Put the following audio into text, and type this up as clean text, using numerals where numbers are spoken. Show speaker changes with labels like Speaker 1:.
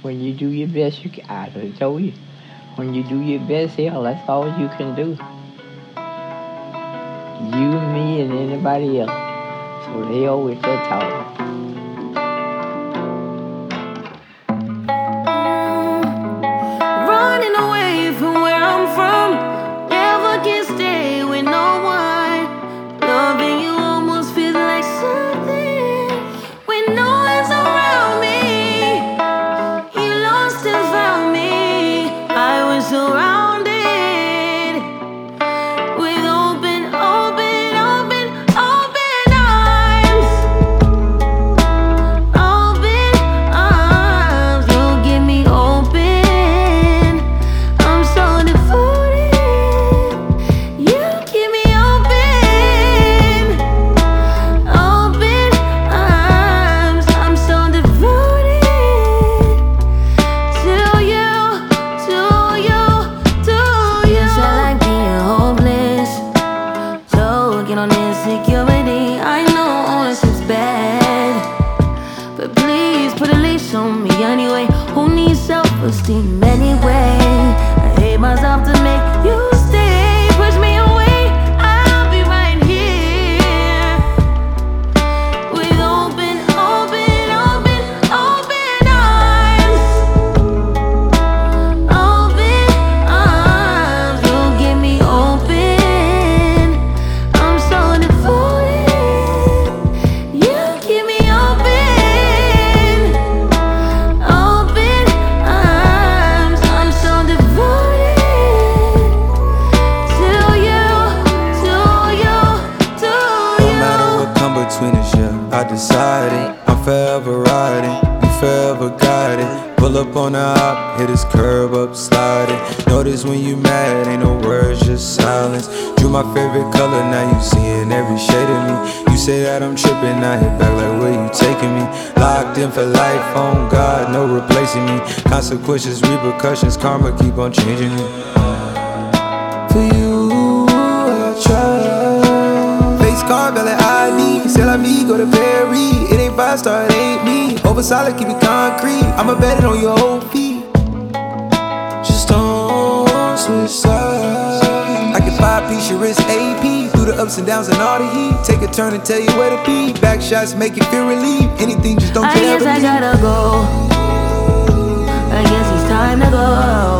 Speaker 1: When you do your best, I done told you. When you do your best, hell, that's all you can do. You, me, and anybody else. So they always that talk.
Speaker 2: Running away from where I'm from. Never can stay with no one. Loving you almost feels like something when no one's around me. You lost and found me. I was surrounded with open, open, open, open arms. Open arms. You give me open. I'm so devoted. You keep me open. Open arms. I'm so devoted to you, to you, to you. Yes, I like being hopeless. So get on insecurity. I know it's just bad, but please put a leash on me anyway. Who needs self-esteem anyway? I hate myself to make you stay. Push me away, I'll be right here with open, open, open, open arms. Open arms, you give me open. I'm so devoted. You keep me open. Open arms, I'm so devoted to you, to you, to
Speaker 3: No matter
Speaker 2: you.
Speaker 3: what come between us, yeah, I decided I'm forever riding, you forever guiding. Pull up on the hop, hit this curb up, sliding. Notice when you mad, ain't no words, just silence. Drew my favorite color, now you seeing every shade of me. You say that I'm tripping, I hit back like where you taking me. Locked in for life, on God, no replacing me. Consequences, repercussions, karma keep on changing me. For you, I try. Face card, valid ID. Sell on me, go to Perry. It ain't 5-star, it ain't me. Over solid, keep it concrete. I'ma bet it on your whole feet. Just don't switch sides. I can 5-piece your wrist AP. Through the ups and downs and all the heat. Take a turn and tell you where to be. Back shots make you feel relief. Anything, just don't
Speaker 2: I
Speaker 3: care.
Speaker 2: guess I gotta go. I guess it's time to go.